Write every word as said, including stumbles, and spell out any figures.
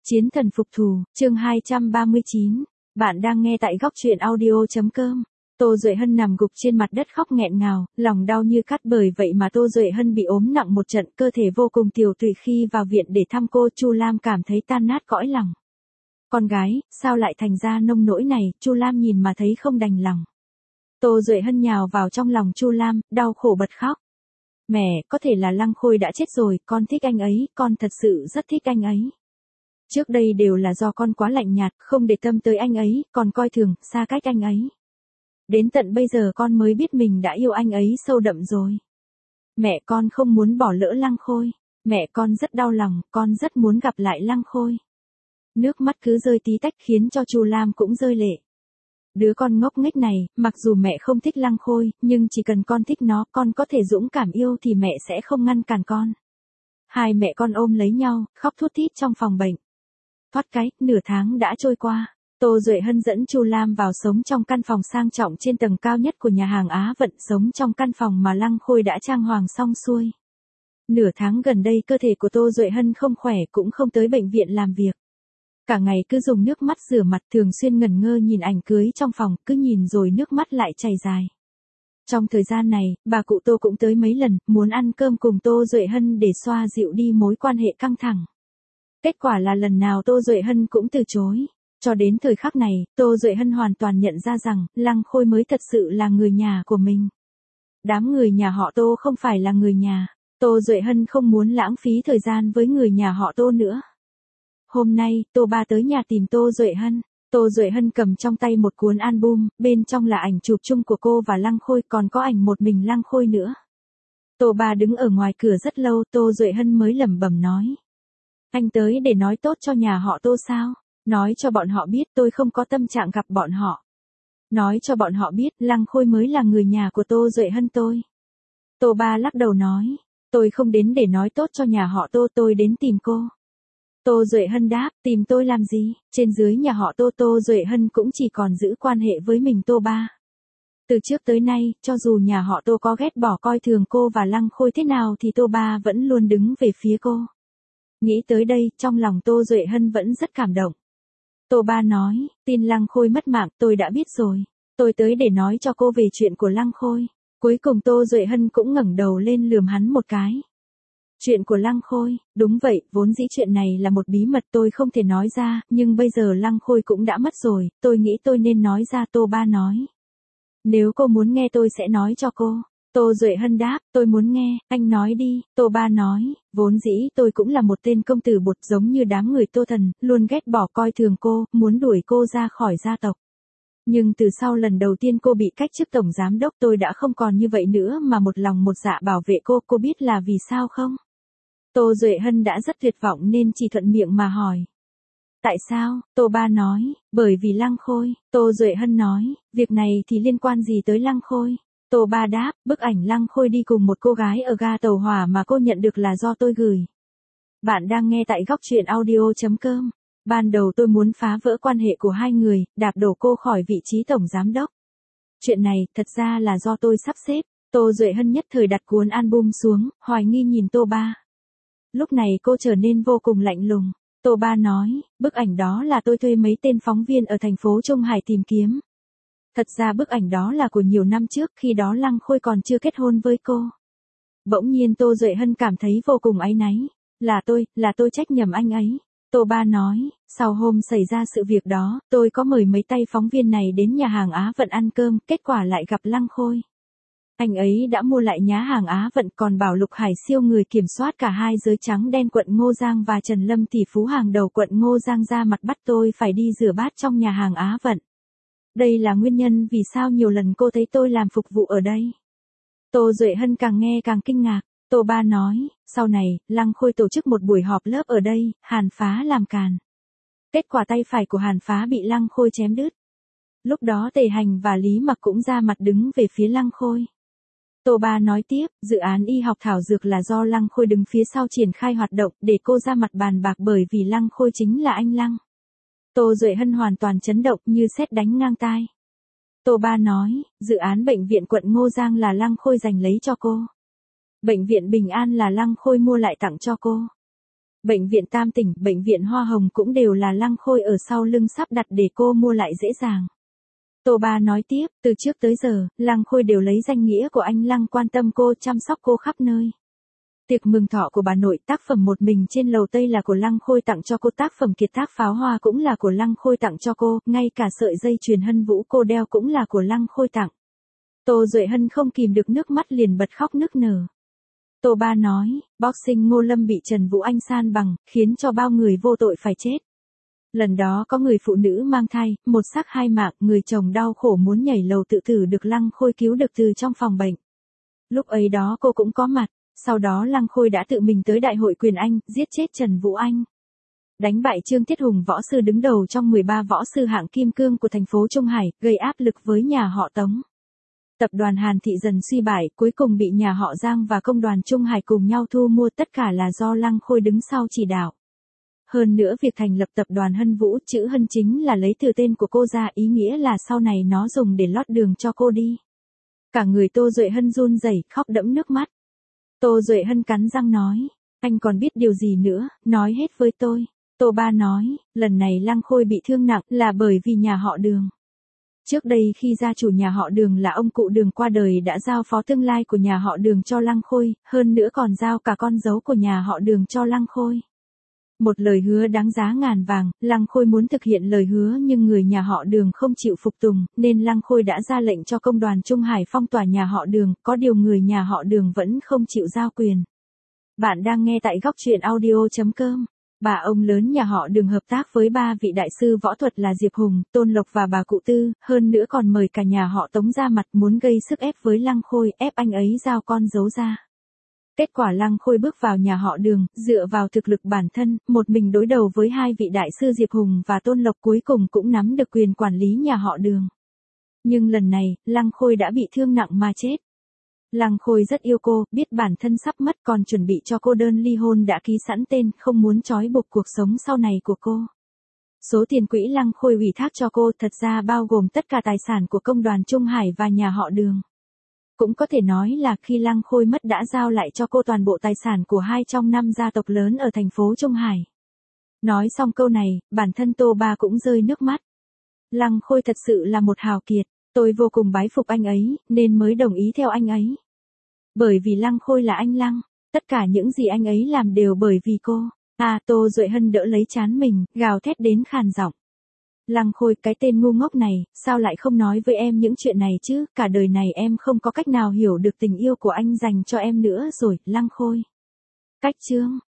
Chiến thần phục thù, chương hai trăm ba mươi chín. Bạn đang nghe tại góc truyện audio.com. Tô Duệ Hân nằm gục trên mặt đất khóc nghẹn ngào, lòng đau như cắt, bởi vậy mà Tô Duệ Hân bị ốm nặng một trận, cơ thể vô cùng tiều tụy. Khi vào viện để thăm cô, Chu Lam cảm thấy tan nát cõi lòng. Con gái, sao lại thành ra nông nỗi này? Chu Lam nhìn mà thấy không đành lòng. Tô Duệ Hân nhào vào trong lòng Chu Lam, đau khổ bật khóc. Mẹ, có thể là Lăng Khôi đã chết rồi, con thích anh ấy, con thật sự rất thích anh ấy. Trước đây đều là do con quá lạnh nhạt, không để tâm tới anh ấy, còn coi thường, xa cách anh ấy. Đến tận bây giờ con mới biết mình đã yêu anh ấy sâu đậm rồi. Mẹ con không muốn bỏ lỡ Lăng Khôi. Mẹ con rất đau lòng, con rất muốn gặp lại Lăng Khôi. Nước mắt cứ rơi tí tách khiến cho Chu Lam cũng rơi lệ. Đứa con ngốc nghếch này, mặc dù mẹ không thích Lăng Khôi, nhưng chỉ cần con thích nó, con có thể dũng cảm yêu thì mẹ sẽ không ngăn cản con. Hai mẹ con ôm lấy nhau, khóc thút thít trong phòng bệnh. Thoát cái, nửa tháng đã trôi qua. Tô Duệ Hân dẫn Chu Lam vào sống trong căn phòng sang trọng trên tầng cao nhất của nhà hàng Á Vận, sống trong căn phòng mà Lăng Khôi đã trang hoàng xong xuôi. Nửa tháng gần đây cơ thể của Tô Duệ Hân không khỏe, cũng không tới bệnh viện làm việc. Cả ngày cứ dùng nước mắt rửa mặt, thường xuyên ngẩn ngơ nhìn ảnh cưới trong phòng, cứ nhìn rồi nước mắt lại chảy dài. Trong thời gian này, bà cụ Tô cũng tới mấy lần, muốn ăn cơm cùng Tô Duệ Hân để xoa dịu đi mối quan hệ căng thẳng. Kết quả là lần nào Tô Duệ Hân cũng từ chối. Cho đến thời khắc này, Tô Duệ Hân hoàn toàn nhận ra rằng, Lăng Khôi mới thật sự là người nhà của mình. Đám người nhà họ Tô không phải là người nhà. Tô Duệ Hân không muốn lãng phí thời gian với người nhà họ Tô nữa. Hôm nay, Tô Ba tới nhà tìm Tô Duệ Hân. Tô Duệ Hân cầm trong tay một cuốn album, bên trong là ảnh chụp chung của cô và Lăng Khôi, còn có ảnh một mình Lăng Khôi nữa. Tô Ba đứng ở ngoài cửa rất lâu, Tô Duệ Hân mới lẩm bẩm nói. Anh tới để nói tốt cho nhà họ Tô sao? Nói cho bọn họ biết tôi không có tâm trạng gặp bọn họ. Nói cho bọn họ biết Lăng Khôi mới là người nhà của Tô Duệ Hân tôi. Tô Ba lắc đầu nói. Tôi không đến để nói tốt cho nhà họ Tô, tôi đến tìm cô. Tô Duệ Hân đáp, tìm tôi làm gì? Trên dưới nhà họ Tô, Tô Duệ Hân cũng chỉ còn giữ quan hệ với mình Tô Ba. Từ trước tới nay, cho dù nhà họ Tô có ghét bỏ coi thường cô và Lăng Khôi thế nào thì Tô Ba vẫn luôn đứng về phía cô. Nghĩ tới đây, trong lòng Tô Duệ Hân vẫn rất cảm động. Tô Ba nói, tin Lăng Khôi mất mạng, tôi đã biết rồi. Tôi tới để nói cho cô về chuyện của Lăng Khôi. Cuối cùng Tô Duệ Hân cũng ngẩng đầu lên lườm hắn một cái. Chuyện của Lăng Khôi, đúng vậy, vốn dĩ chuyện này là một bí mật tôi không thể nói ra, nhưng bây giờ Lăng Khôi cũng đã mất rồi, tôi nghĩ tôi nên nói ra. Tô Ba nói. Nếu cô muốn nghe tôi sẽ nói cho cô. Tô Duệ Hân đáp, tôi muốn nghe, anh nói đi. Tô Ba nói, vốn dĩ tôi cũng là một tên công tử bột giống như đám người Tô Thần, luôn ghét bỏ coi thường cô, muốn đuổi cô ra khỏi gia tộc. Nhưng từ sau lần đầu tiên cô bị cách chức tổng giám đốc, tôi đã không còn như vậy nữa mà một lòng một dạ bảo vệ cô, cô biết là vì sao không? Tô Duệ Hân đã rất tuyệt vọng nên chỉ thuận miệng mà hỏi. Tại sao? Tô Ba nói, bởi vì Lăng Khôi. Tô Duệ Hân nói, việc này thì liên quan gì tới Lăng Khôi? Tô Ba đáp, bức ảnh Lăng Khôi đi cùng một cô gái ở ga tàu hỏa mà cô nhận được là do tôi gửi. Bạn đang nghe tại góc truyện audio.com. Ban đầu tôi muốn phá vỡ quan hệ của hai người, đạp đổ cô khỏi vị trí tổng giám đốc. Chuyện này, thật ra là do tôi sắp xếp. Tô Duệ Hân nhất thời đặt cuốn album xuống, hoài nghi nhìn Tô Ba. Lúc này cô trở nên vô cùng lạnh lùng. Tô Ba nói, bức ảnh đó là tôi thuê mấy tên phóng viên ở thành phố Trung Hải tìm kiếm. Thật ra bức ảnh đó là của nhiều năm trước, khi đó Lăng Khôi còn chưa kết hôn với cô. Bỗng nhiên Tô Duệ Hân cảm thấy vô cùng áy náy. Là tôi, là tôi trách nhầm anh ấy. Tô Ba nói, sau hôm xảy ra sự việc đó, tôi có mời mấy tay phóng viên này đến nhà hàng Á Vận ăn cơm, kết quả lại gặp Lăng Khôi. Anh ấy đã mua lại nhá hàng Á Vận, còn bảo Lục Hải Siêu, người kiểm soát cả hai giới trắng đen quận Ngô Giang, và Trần Lâm, tỷ phú hàng đầu quận Ngô Giang, ra mặt bắt tôi phải đi rửa bát trong nhà hàng Á Vận. Đây là nguyên nhân vì sao nhiều lần cô thấy tôi làm phục vụ ở đây. Tô Duệ Hân càng nghe càng kinh ngạc. Tô Ba nói, sau này, Lăng Khôi tổ chức một buổi họp lớp ở đây, Hàn Phá làm càn. Kết quả tay phải của Hàn Phá bị Lăng Khôi chém đứt. Lúc đó Tề Hành và Lý Mặc cũng ra mặt đứng về phía Lăng Khôi. Tô Ba nói tiếp, dự án y học thảo dược là do Lăng Khôi đứng phía sau triển khai hoạt động, để cô ra mặt bàn bạc, bởi vì Lăng Khôi chính là anh Lăng. Tô Duệ Hân hoàn toàn chấn động như sét đánh ngang tai. Tô Ba nói, dự án bệnh viện quận Ngô Giang là Lăng Khôi giành lấy cho cô. Bệnh viện Bình An là Lăng Khôi mua lại tặng cho cô. Bệnh viện Tam Tỉnh, bệnh viện Hoa Hồng cũng đều là Lăng Khôi ở sau lưng sắp đặt để cô mua lại dễ dàng. Tô Ba nói tiếp, từ trước tới giờ, Lăng Khôi đều lấy danh nghĩa của anh Lăng quan tâm cô, chăm sóc cô khắp nơi. Tiệc mừng thọ của bà nội, tác phẩm Một Mình Trên Lầu Tây là của Lăng Khôi tặng cho cô, tác phẩm Kiệt Tác Pháo Hoa cũng là của Lăng Khôi tặng cho cô, ngay cả sợi dây chuyền Hân Vũ cô đeo cũng là của Lăng Khôi tặng. Tô Duệ Hân không kìm được nước mắt liền bật khóc nức nở. Tô Ba nói, boxing Ngô Lâm bị Trần Vũ Anh san bằng, khiến cho bao người vô tội phải chết. Lần đó có người phụ nữ mang thai, một xác hai mạng, người chồng đau khổ muốn nhảy lầu tự tử được Lăng Khôi cứu được từ trong phòng bệnh. Lúc ấy đó cô cũng có mặt, sau đó Lăng Khôi đã tự mình tới Đại hội Quyền Anh, giết chết Trần Vũ Anh. Đánh bại Trương Thiết Hùng, võ sư đứng đầu trong mười ba võ sư hạng kim cương của thành phố Trung Hải, gây áp lực với nhà họ Tống. Tập đoàn Hàn Thị dần suy bại, cuối cùng bị nhà họ Giang và công đoàn Trung Hải cùng nhau thu mua, tất cả là do Lăng Khôi đứng sau chỉ đạo. Hơn nữa việc thành lập tập đoàn Hân Vũ, chữ Hân chính là lấy từ tên của cô ra, ý nghĩa là sau này nó dùng để lót đường cho cô đi. Cả người Tô Duệ Hân run rẩy, khóc đẫm nước mắt. Tô Duệ Hân cắn răng nói, anh còn biết điều gì nữa, nói hết với tôi. Tô Ba nói, lần này Lăng Khôi bị thương nặng là bởi vì nhà họ Đường. Trước đây khi gia chủ nhà họ Đường là ông cụ Đường qua đời đã giao phó tương lai của nhà họ Đường cho Lăng Khôi, hơn nữa còn giao cả con dấu của nhà họ Đường cho Lăng Khôi. Một lời hứa đáng giá ngàn vàng, Lăng Khôi muốn thực hiện lời hứa nhưng người nhà họ Đường không chịu phục tùng, nên Lăng Khôi đã ra lệnh cho công đoàn Trung Hải phong tỏa nhà họ Đường, có điều người nhà họ Đường vẫn không chịu giao quyền. Bạn đang nghe tại góc truyện audio chấm com. Bà ông lớn nhà họ Đường hợp tác với ba vị đại sư võ thuật là Diệp Hùng, Tôn Lộc và bà cụ Tư, hơn nữa còn mời cả nhà họ Tống ra mặt muốn gây sức ép với Lăng Khôi, ép anh ấy giao con dấu ra. Kết quả Lăng Khôi bước vào nhà họ Đường, dựa vào thực lực bản thân, một mình đối đầu với hai vị đại sư Diệp Hùng và Tôn Lộc, cuối cùng cũng nắm được quyền quản lý nhà họ Đường. Nhưng lần này, Lăng Khôi đã bị thương nặng mà chết. Lăng Khôi rất yêu cô, biết bản thân sắp mất còn chuẩn bị cho cô đơn ly hôn đã ký sẵn tên, không muốn trói buộc cuộc sống sau này của cô. Số tiền quỹ Lăng Khôi ủy thác cho cô thật ra bao gồm tất cả tài sản của công đoàn Trung Hải và nhà họ Đường. Cũng có thể nói là khi Lăng Khôi mất đã giao lại cho cô toàn bộ tài sản của hai trong năm gia tộc lớn ở thành phố Trung Hải. Nói xong câu này, bản thân Tô Ba cũng rơi nước mắt. Lăng Khôi thật sự là một hào kiệt, tôi vô cùng bái phục anh ấy, nên mới đồng ý theo anh ấy. Bởi vì Lăng Khôi là anh Lăng, tất cả những gì anh ấy làm đều bởi vì cô. À, Tô Duệ Hân đỡ lấy trán mình, gào thét đến khàn giọng. Lăng Khôi, cái tên ngu ngốc này, sao lại không nói với em những chuyện này chứ, cả đời này em không có cách nào hiểu được tình yêu của anh dành cho em nữa rồi, Lăng Khôi. Cách chương